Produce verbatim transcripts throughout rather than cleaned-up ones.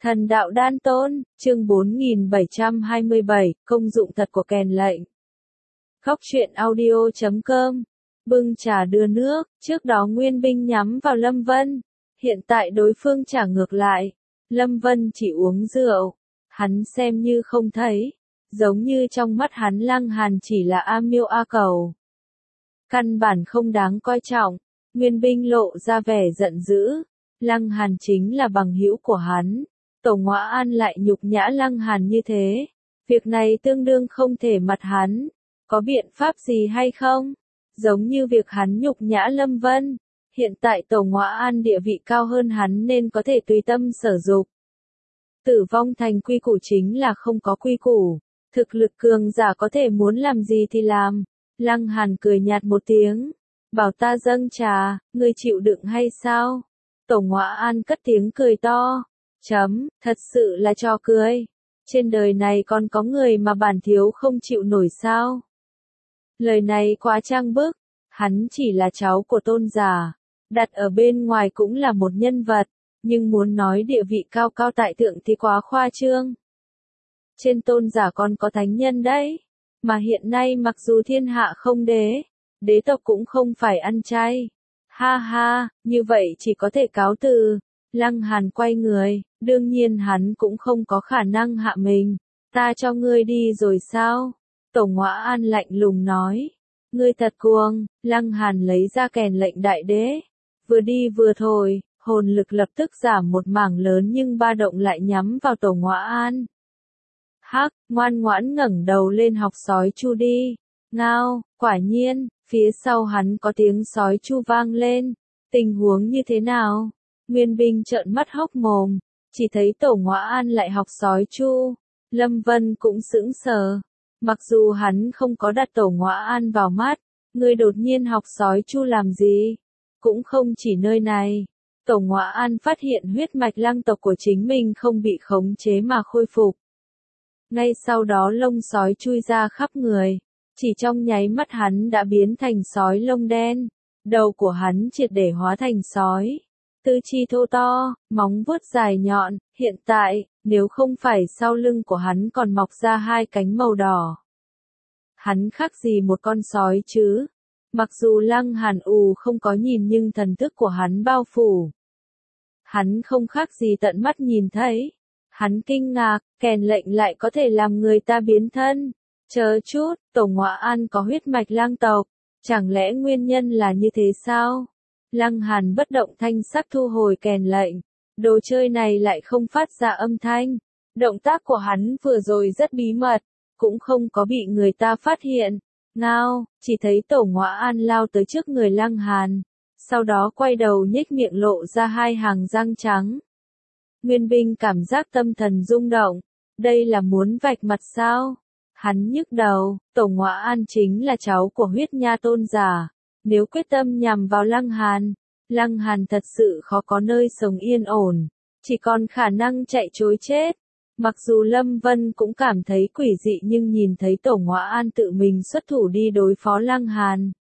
Thần đạo đan tôn, chương bốn nghìn bảy trăm hai mươi bảy, công dụng thật của kèn lệnh. Góc truyện audio chấm com, bưng trà đưa nước, trước đó Nguyên Binh nhắm vào Lâm Vân, hiện tại đối phương trả ngược lại, Lâm Vân chỉ uống rượu, hắn xem như không thấy, giống như trong mắt hắn Lăng Hàn chỉ là A Miêu A Cầu. Căn bản không đáng coi trọng, Nguyên Binh lộ ra vẻ giận dữ, Lăng Hàn chính là bằng hữu của hắn. Tổ Ngoã An lại nhục nhã Lăng Hàn như thế, việc này tương đương không thể mặt hắn, có biện pháp gì hay không? Giống như việc hắn nhục nhã Lâm Vân, hiện tại Tổ Ngoã An địa vị cao hơn hắn nên có thể tùy tâm sở dục. Tử vong thành quy củ chính là không có quy củ, thực lực cường giả có thể muốn làm gì thì làm. Lăng Hàn cười nhạt một tiếng, bảo ta dâng trà, ngươi chịu đựng hay sao? Tổ Ngoã An cất tiếng cười to. Chấm, thật sự là trò cười. Trên đời này còn có người mà bản thiếu không chịu nổi sao? Lời này quá trang bức, hắn chỉ là cháu của tôn giả, đặt ở bên ngoài cũng là một nhân vật, nhưng muốn nói địa vị cao cao tại thượng thì quá khoa trương. Trên tôn giả còn có thánh nhân đấy, mà hiện nay mặc dù thiên hạ không đế, đế tộc cũng không phải ăn chay. Ha ha, như vậy chỉ có thể cáo từ. Lăng Hàn quay người, đương nhiên hắn cũng không có khả năng hạ mình. Ta cho ngươi đi rồi sao? Tổ Ngoã An lạnh lùng nói. Ngươi thật cuồng. Lăng Hàn lấy ra kèn lệnh đại đế. Vừa đi vừa thổi, hồn lực lập tức giảm một mảng lớn nhưng ba động lại nhắm vào Tổ Ngoã An. Hắc, ngoan ngoãn ngẩng đầu lên học sói chu đi. Ngao, quả nhiên, phía sau hắn có tiếng sói chu vang lên. Tình huống như thế nào? Nguyên Binh trợn mắt hốc mồm, chỉ thấy Tổ Ngoã An lại học sói chu. Lâm Vân cũng sững sờ. Mặc dù hắn không có đặt Tổ Ngoã An vào mắt, người đột nhiên học sói chu làm gì? Cũng không chỉ nơi này. Tổ Ngoã An phát hiện huyết mạch Lăng tộc của chính mình không bị khống chế mà khôi phục. Ngay sau đó lông sói chui ra khắp người. Chỉ trong nháy mắt hắn đã biến thành sói lông đen. Đầu của hắn triệt để hóa thành sói. Tư chi thô to, móng vuốt dài nhọn, hiện tại, nếu không phải sau lưng của hắn còn mọc ra hai cánh màu đỏ. Hắn khác gì một con sói chứ? Mặc dù Lăng Hàn ù không có nhìn nhưng thần thức của hắn bao phủ. Hắn không khác gì tận mắt nhìn thấy. Hắn kinh ngạc, kèn lệnh lại có thể làm người ta biến thân. Chờ chút, Tổ Ngoã An có huyết mạch Lang tộc, chẳng lẽ nguyên nhân là như thế sao? Lăng Hàn bất động thanh sắc thu hồi kèn lệnh, đồ chơi này lại không phát ra âm thanh. Động tác của hắn vừa rồi rất bí mật, cũng không có bị người ta phát hiện. Ngao, chỉ thấy Tổ Ngoã An lao tới trước người Lăng Hàn, sau đó quay đầu nhếch miệng lộ ra hai hàng răng trắng. Nguyên Binh cảm giác tâm thần rung động, đây là muốn vạch mặt sao? Hắn nhức đầu, Tổ Ngoã An chính là cháu của huyết nha tôn giả. Nếu quyết tâm nhằm vào Lăng Hàn, Lăng Hàn thật sự khó có nơi sống yên ổn, chỉ còn khả năng chạy trối chết. Mặc dù Lâm Vân cũng cảm thấy quỷ dị nhưng nhìn thấy Tổ Ngoã An tự mình xuất thủ đi đối phó Lăng Hàn.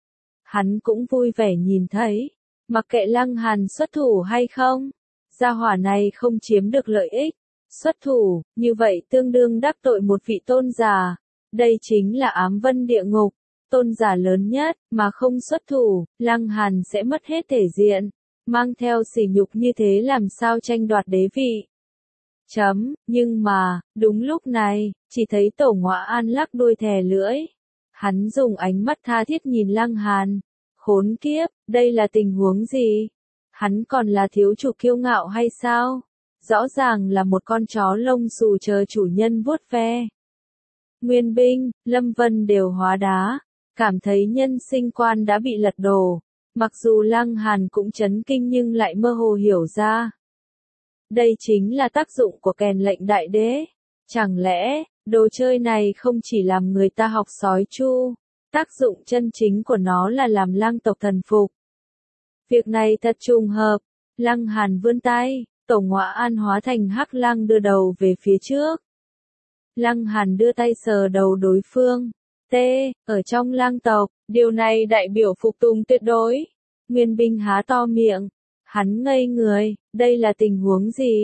Hắn cũng vui vẻ nhìn thấy, mặc kệ Lăng Hàn xuất thủ hay không, gia hỏa này không chiếm được lợi ích. Xuất thủ, như vậy tương đương đắc tội một vị tôn giả, đây chính là ám vân địa ngục. Tôn giả lớn nhất, mà không xuất thủ, Lăng Hàn sẽ mất hết thể diện, mang theo sỉ nhục như thế làm sao tranh đoạt đế vị. Chấm, nhưng mà, đúng lúc này, chỉ thấy Tổ Ngoã An lắc đuôi thè lưỡi. Hắn dùng ánh mắt tha thiết nhìn Lăng Hàn. Khốn kiếp, đây là tình huống gì? Hắn còn là thiếu chủ kiêu ngạo hay sao? Rõ ràng là một con chó lông xù chờ chủ nhân vuốt ve. Nguyên Binh, Lâm Vân đều hóa đá. Cảm thấy nhân sinh quan đã bị lật đổ, mặc dù Lăng Hàn cũng chấn kinh nhưng lại mơ hồ hiểu ra. Đây chính là tác dụng của kèn lệnh đại đế. Chẳng lẽ, đồ chơi này không chỉ làm người ta học sói chu, tác dụng chân chính của nó là làm Lang tộc thần phục. Việc này thật trùng hợp, Lăng Hàn vươn tay, Tổ Ngoã An hóa thành hắc lang đưa đầu về phía trước. Lăng Hàn đưa tay sờ đầu đối phương. T, ở trong Lang tộc, điều này đại biểu phục tùng tuyệt đối. Nguyên Binh há to miệng, hắn ngây người, đây là tình huống gì?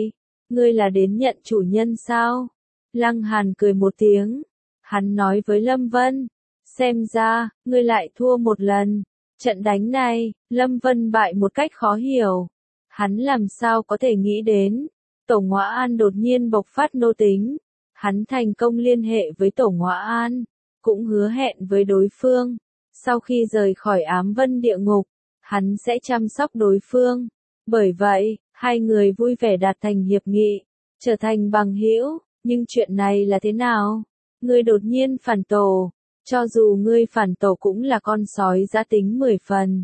ngươi là đến nhận chủ nhân sao? Lăng Hàn cười một tiếng. Hắn nói với Lâm Vân, xem ra, ngươi lại thua một lần. Trận đánh này, Lâm Vân bại một cách khó hiểu. Hắn làm sao có thể nghĩ đến, Tổ Ngoã An đột nhiên bộc phát nô tính. Hắn thành công liên hệ với Tổ Ngoã An, cũng hứa hẹn với đối phương. Sau khi rời khỏi ám vân địa ngục, hắn sẽ chăm sóc đối phương. Bởi vậy, hai người vui vẻ đạt thành hiệp nghị, trở thành bằng hữu. Nhưng chuyện này là thế nào? Ngươi đột nhiên phản tổ, cho dù ngươi phản tổ cũng là con sói giã tính mười phần.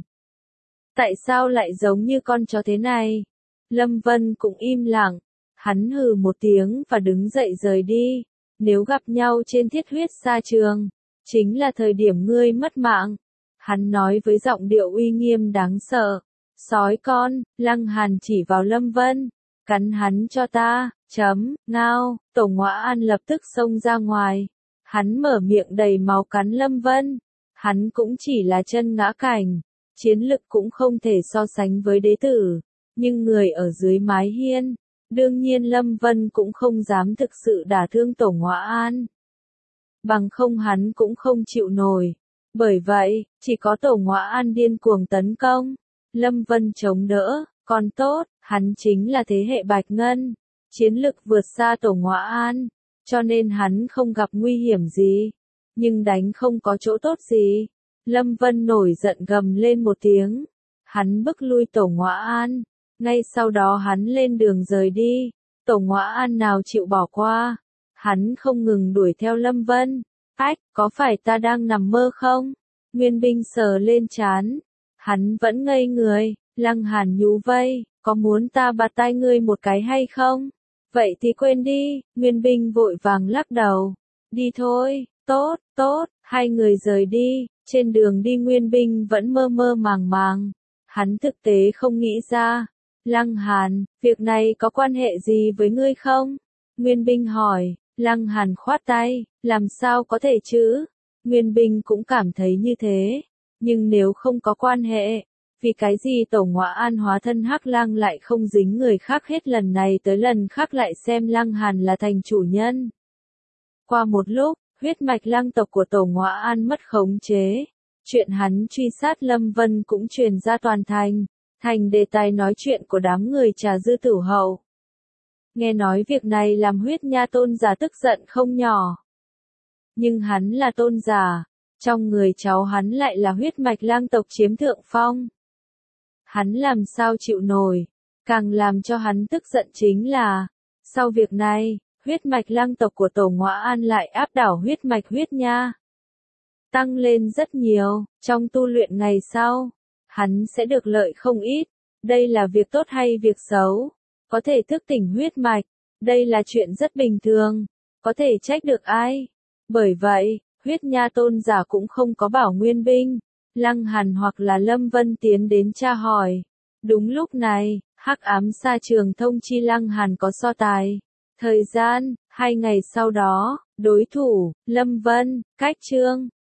Tại sao lại giống như con chó thế này? Lâm Vân cũng im lặng, hắn hừ một tiếng và đứng dậy rời đi. Nếu gặp nhau trên thiết huyết sa trường, chính là thời điểm ngươi mất mạng. Hắn nói với giọng điệu uy nghiêm đáng sợ. Sói con, Lăng Hàn chỉ vào Lâm Vân. Cắn hắn cho ta, chấm, ngao, Tổ Ngoã An lập tức xông ra ngoài. Hắn mở miệng đầy máu cắn Lâm Vân. Hắn cũng chỉ là chân ngã cảnh, chiến lực cũng không thể so sánh với đế tử. Nhưng người ở dưới mái hiên, đương nhiên Lâm Vân cũng không dám thực sự đả thương Tổ Ngoã An. Bằng không hắn cũng không chịu nổi. Bởi vậy, chỉ có Tổ Ngoã An điên cuồng tấn công. Lâm Vân chống đỡ, còn tốt, hắn chính là thế hệ Bạch Ngân. Chiến lực vượt xa Tổ Ngoã An, cho nên hắn không gặp nguy hiểm gì. Nhưng đánh không có chỗ tốt gì. Lâm Vân nổi giận gầm lên một tiếng. Hắn bức lui Tổ Ngoã An. Ngay sau đó hắn lên đường rời đi. Tổ Ngoã An nào chịu bỏ qua. Hắn không ngừng đuổi theo Lâm Vân. Ách, có phải ta đang nằm mơ không? Nguyên binh sờ lên trán. Hắn vẫn ngây người. Lăng Hàn nhú vây, có muốn ta bạt tai ngươi một cái hay không? Vậy thì quên đi. Nguyên binh vội vàng lắc đầu. Đi thôi, tốt, tốt. Hai người rời đi. Trên đường đi Nguyên binh vẫn mơ mơ màng màng. Hắn thực tế không nghĩ ra. Lăng Hàn, việc này có quan hệ gì với ngươi không? Nguyên binh hỏi. Lăng Hàn khoát tay, làm sao có thể chứ? Nguyên binh cũng cảm thấy như thế. Nhưng nếu không có quan hệ, vì cái gì Tổ Ngoã An hóa thân Hắc Lang lại không dính người khác hết lần này tới lần khác lại xem Lăng Hàn là thành chủ nhân? Qua một lúc, huyết mạch lang tộc của Tổ Ngoã An mất khống chế. Chuyện hắn truy sát Lâm Vân cũng truyền ra toàn thành, thành đề tài nói chuyện của đám người Trà Dư Tử Hậu. Nghe nói việc này làm huyết nha tôn giả tức giận không nhỏ. Nhưng hắn là tôn giả, trong người cháu hắn lại là huyết mạch lang tộc chiếm thượng phong. Hắn làm sao chịu nổi, càng làm cho hắn tức giận chính là, sau việc này, huyết mạch lang tộc của Tổ Ngoã An lại áp đảo huyết mạch huyết nha. Tăng lên rất nhiều, trong tu luyện ngày sau, hắn sẽ được lợi không ít. Đây là việc tốt hay việc xấu? Có thể thức tỉnh huyết mạch, đây là chuyện rất bình thường, có thể trách được ai? Bởi vậy, huyết nha tôn giả cũng không có bảo Nguyên binh, Lăng Hàn hoặc là Lâm Vân tiến đến tra hỏi. Đúng lúc này, Hắc Ám Sa Trường thông chi Lăng Hàn có so tài. Thời gian, hai ngày sau đó, đối thủ, Lâm Vân, Cách Trương,